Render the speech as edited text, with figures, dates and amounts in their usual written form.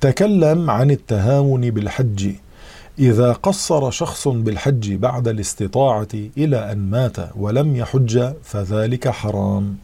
تكلم عن التهاون بالحج. إذا قصر شخص بالحج بعد الاستطاعة إلى أن مات ولم يحج فذلك حرام.